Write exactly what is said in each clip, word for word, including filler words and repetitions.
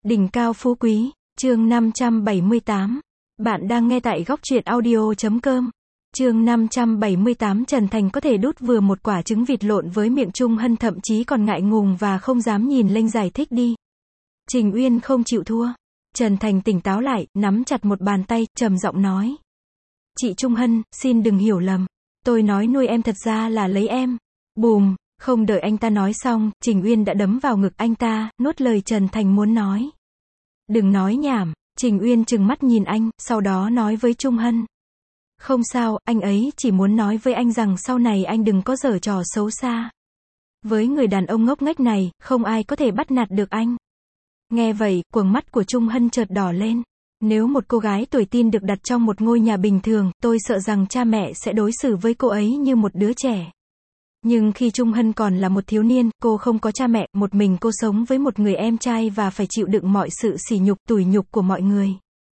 Đỉnh cao phú quý, chương năm trăm bảy mươi tám. Bạn đang nghe tại góc truyện audio chấm com. Chương năm trăm bảy mươi tám. Trần Thành có thể đút vừa một quả trứng vịt lộn với miệng Trung Hân, thậm chí còn ngại ngùng và không dám nhìn lênh giải thích đi. Trình Uyên không chịu thua. Trần Thành tỉnh táo lại, nắm chặt một bàn tay, trầm giọng nói. Chị Trung Hân, xin đừng hiểu lầm. Tôi nói nuôi em thật ra là lấy em. Bùm, không đợi anh ta nói xong, Trình Uyên đã đấm vào ngực anh ta, nuốt lời Trần Thành muốn nói. Đừng nói nhảm. Trình Uyên trừng mắt nhìn anh, sau đó nói với Trung Hân. Không sao, anh ấy chỉ muốn nói với anh rằng sau này anh đừng có giở trò xấu xa. Với người đàn ông ngốc nghếch này, không ai có thể bắt nạt được anh. Nghe vậy, quầng mắt của Trung Hân chợt đỏ lên. Nếu một cô gái tuổi teen được đặt trong một ngôi nhà bình thường, tôi sợ rằng cha mẹ sẽ đối xử với cô ấy như một đứa trẻ. Nhưng khi Trung Hân còn là một thiếu niên, cô không có cha mẹ, một mình cô sống với một người em trai và phải chịu đựng mọi sự sỉ nhục, tủi nhục của mọi người.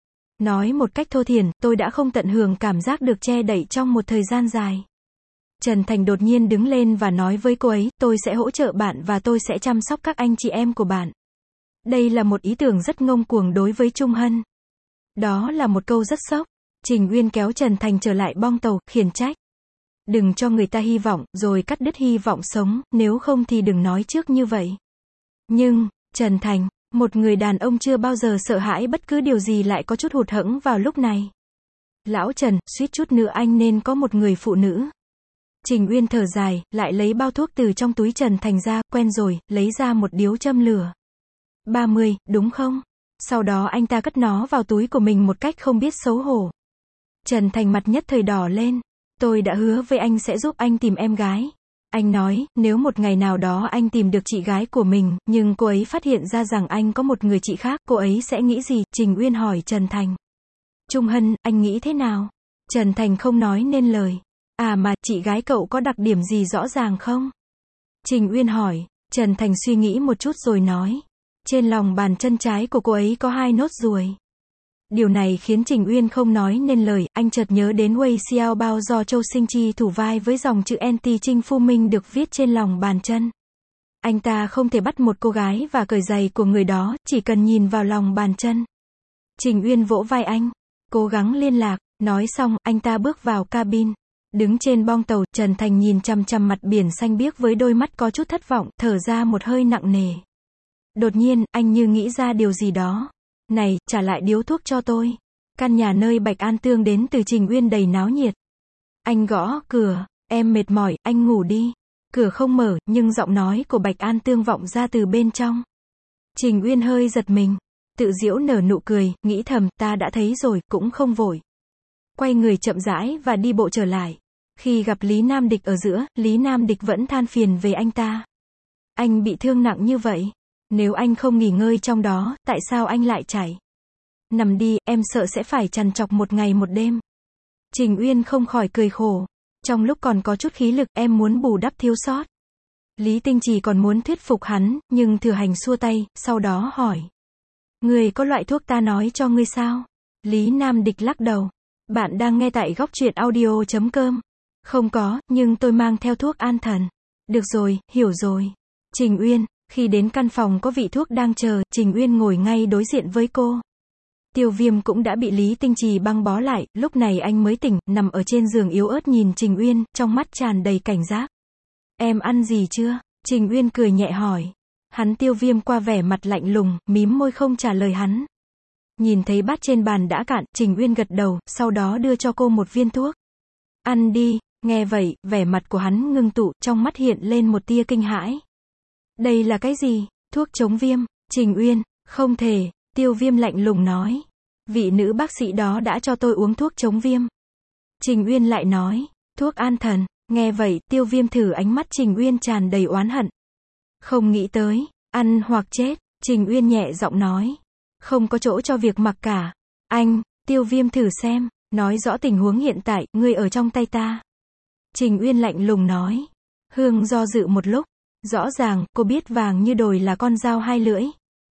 Nói một cách thô thiển, tôi đã không tận hưởng cảm giác được che đậy trong một thời gian dài. Trần Thành đột nhiên đứng lên và nói với cô ấy, tôi sẽ hỗ trợ bạn và tôi sẽ chăm sóc các anh chị em của bạn. Đây là một ý tưởng rất ngông cuồng đối với Trung Hân. Đó là một câu rất sốc. Trình Uyên kéo Trần Thành trở lại bong tàu, khiển trách. Đừng cho người ta hy vọng, rồi cắt đứt hy vọng sống, nếu không thì đừng nói trước như vậy. Nhưng, Trần Thành, một người đàn ông chưa bao giờ sợ hãi bất cứ điều gì lại có chút hụt hẫng vào lúc này. Lão Trần, suýt chút nữa anh nên có một người phụ nữ. Trình Uyên thở dài, lại lấy bao thuốc từ trong túi Trần Thành ra, quen rồi, lấy ra một điếu châm lửa. ba mươi, đúng không? Sau đó anh ta cất nó vào túi của mình một cách không biết xấu hổ. Trần Thành mặt nhất thời đỏ lên. Tôi đã hứa với anh sẽ giúp anh tìm em gái. Anh nói, nếu một ngày nào đó anh tìm được chị gái của mình, nhưng cô ấy phát hiện ra rằng anh có một người chị khác, cô ấy sẽ nghĩ gì? Trình Uyên hỏi Trần Thành. Trung Hân, anh nghĩ thế nào? Trần Thành không nói nên lời. À mà, chị gái cậu có đặc điểm gì rõ ràng không? Trình Uyên hỏi. Trần Thành suy nghĩ một chút rồi nói. Trên lòng bàn chân trái của cô ấy có hai nốt ruồi. Điều này khiến Trình Uyên không nói nên lời, anh chợt nhớ đến Wei Xiao Bao do Châu Sinh Chi thủ vai với dòng chữ Anti Trinh Phu Minh được viết trên lòng bàn chân. Anh ta không thể bắt một cô gái và cởi giày của người đó, chỉ cần nhìn vào lòng bàn chân. Trình Uyên vỗ vai anh, cố gắng liên lạc, nói xong, anh ta bước vào cabin. Đứng trên bong tàu, Trần Thành nhìn chằm chằm mặt biển xanh biếc với đôi mắt có chút thất vọng, thở ra một hơi nặng nề. Đột nhiên, anh như nghĩ ra điều gì đó. Này, trả lại điếu thuốc cho tôi. Căn nhà nơi Bạch An Tương đến từ Trình Uyên đầy náo nhiệt. Anh gõ cửa, em mệt mỏi, anh ngủ đi. Cửa không mở, nhưng giọng nói của Bạch An Tương vọng ra từ bên trong. Trình Uyên hơi giật mình, tự giễu nở nụ cười, nghĩ thầm, ta đã thấy rồi, cũng không vội. Quay người chậm rãi và đi bộ trở lại. Khi gặp Lý Nam Địch ở giữa, Lý Nam Địch vẫn than phiền về anh ta. Anh bị thương nặng như vậy. Nếu anh không nghỉ ngơi trong đó, tại sao anh lại chạy? Nằm đi, em sợ sẽ phải trằn trọc một ngày một đêm. Trình Uyên không khỏi cười khổ. Trong lúc còn có chút khí lực, em muốn bù đắp thiếu sót. Lý Tinh Trì còn muốn thuyết phục hắn, nhưng Thừa Hành xua tay, sau đó hỏi. Người có loại thuốc ta nói cho ngươi sao? Lý Nam Địch lắc đầu. Bạn đang nghe tại góc truyện audio chấm com. Không có, nhưng tôi mang theo thuốc an thần. Được rồi, hiểu rồi. Trình Uyên. Khi đến căn phòng có vị thuốc đang chờ, Trình Uyên ngồi ngay đối diện với cô. Tiêu Viêm cũng đã bị Lý Tinh Trì băng bó lại, lúc này anh mới tỉnh, nằm ở trên giường yếu ớt nhìn Trình Uyên, trong mắt tràn đầy cảnh giác. Em ăn gì chưa? Trình Uyên cười nhẹ hỏi. Hắn Tiêu Viêm qua vẻ mặt lạnh lùng, mím môi không trả lời hắn. Nhìn thấy bát trên bàn đã cạn, Trình Uyên gật đầu, sau đó đưa cho cô một viên thuốc. Ăn đi. Nghe vậy, vẻ mặt của hắn ngưng tụ, trong mắt hiện lên một tia kinh hãi. Đây là cái gì? Thuốc chống viêm. Trình Uyên, không thể. Tiêu Viêm lạnh lùng nói. Vị nữ bác sĩ đó đã cho tôi uống thuốc chống viêm. Trình Uyên lại nói. Thuốc an thần. Nghe vậy, Tiêu Viêm thử ánh mắt Trình Uyên tràn đầy oán hận. Không nghĩ tới. Ăn hoặc chết. Trình Uyên nhẹ giọng nói. Không có chỗ cho việc mặc cả. Anh, Tiêu Viêm thử xem. Nói rõ tình huống hiện tại, ngươi ở trong tay ta. Trình Uyên lạnh lùng nói. Hương do dự một lúc. Rõ ràng, cô biết vàng như đồi là con dao hai lưỡi.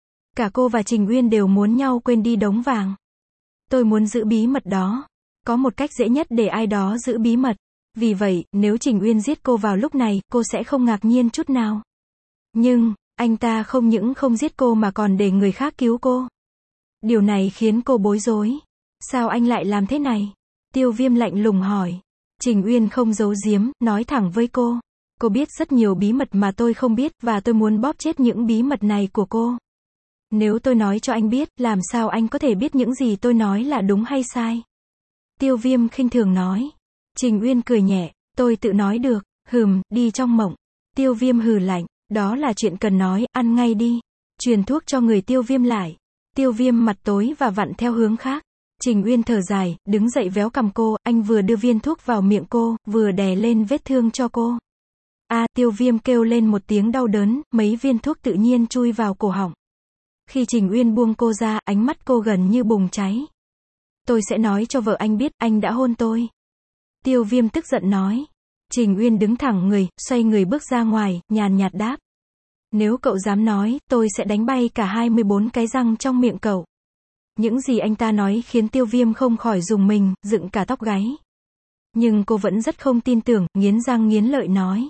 Cả cô và Trình Uyên đều muốn nhau quên đi đống vàng. Tôi muốn giữ bí mật đó. Có một cách dễ nhất để ai đó giữ bí mật. Vì vậy, nếu Trình Uyên giết cô vào lúc này, cô sẽ không ngạc nhiên chút nào. Nhưng, Anh ta không những không giết cô mà còn để người khác cứu cô. Điều này khiến cô bối rối. Sao anh lại làm thế này? Tiêu Viêm lạnh lùng hỏi. Trình Uyên không giấu giếm, nói thẳng với cô. Cô biết rất nhiều bí mật mà tôi không biết, và tôi muốn bóp chết những bí mật này của cô. Nếu tôi nói cho anh biết, làm sao anh có thể biết những gì tôi nói là đúng hay sai? Tiêu Viêm khinh thường nói. Trình Uyên cười nhẹ, tôi tự nói được, hừm, đi trong mộng. Tiêu Viêm hừ lạnh, đó là chuyện cần nói, ăn ngay đi. Truyền thuốc cho người Tiêu Viêm lại. Tiêu Viêm mặt tối và vặn theo hướng khác. Trình Uyên thở dài, đứng dậy véo cằm cô, anh vừa đưa viên thuốc vào miệng cô, vừa đè lên vết thương cho cô. A, à, Tiêu Viêm kêu lên một tiếng đau đớn, mấy viên thuốc tự nhiên chui vào cổ họng. Khi Trình Uyên buông cô ra, ánh mắt cô gần như bùng cháy. Tôi sẽ nói cho vợ anh biết, anh đã hôn tôi. Tiêu Viêm tức giận nói. Trình Uyên đứng thẳng người, xoay người bước ra ngoài, nhàn nhạt đáp. Nếu cậu dám nói, tôi sẽ đánh bay cả hai mươi bốn cái răng trong miệng cậu. Những gì anh ta nói khiến Tiêu Viêm không khỏi rùng mình, dựng cả tóc gáy. Nhưng cô vẫn rất không tin tưởng, nghiến răng nghiến lợi nói.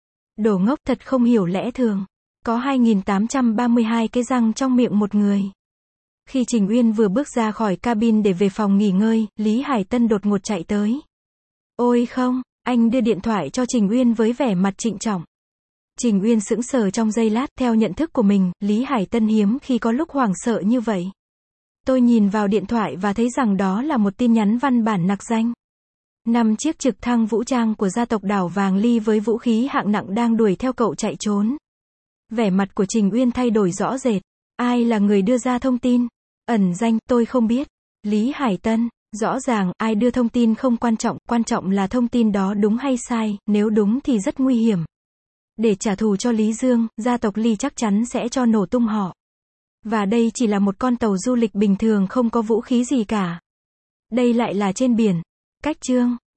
Đồ ngốc, thật không hiểu lẽ thường. Có hai nghìn tám trăm ba mươi hai cái răng trong miệng một người. Khi Trình Uyên vừa bước ra khỏi cabin để về phòng nghỉ ngơi, Lý Hải Tân đột ngột chạy tới. Ôi không, anh đưa điện thoại cho Trình Uyên với vẻ mặt trịnh trọng. Trình Uyên sững sờ trong giây lát, theo nhận thức của mình, Lý Hải Tân hiếm khi có lúc hoảng sợ như vậy. Tôi nhìn vào điện thoại và thấy rằng đó là một tin nhắn văn bản nặc danh. Năm chiếc trực thăng vũ trang của gia tộc Đảo Vàng Ly với vũ khí hạng nặng đang đuổi theo cậu chạy trốn. Vẻ mặt của Trình Uyên thay đổi rõ rệt. Ai là người đưa ra thông tin? Ẩn danh, tôi không biết. Lý Hải Tân, rõ ràng, ai đưa thông tin không quan trọng, quan trọng là thông tin đó đúng hay sai, nếu đúng thì rất nguy hiểm. Để trả thù cho Lý Dương, gia tộc Ly chắc chắn sẽ cho nổ tung họ. Và đây chỉ là một con tàu du lịch bình thường không có vũ khí gì cả. Đây lại là trên biển. Cách chương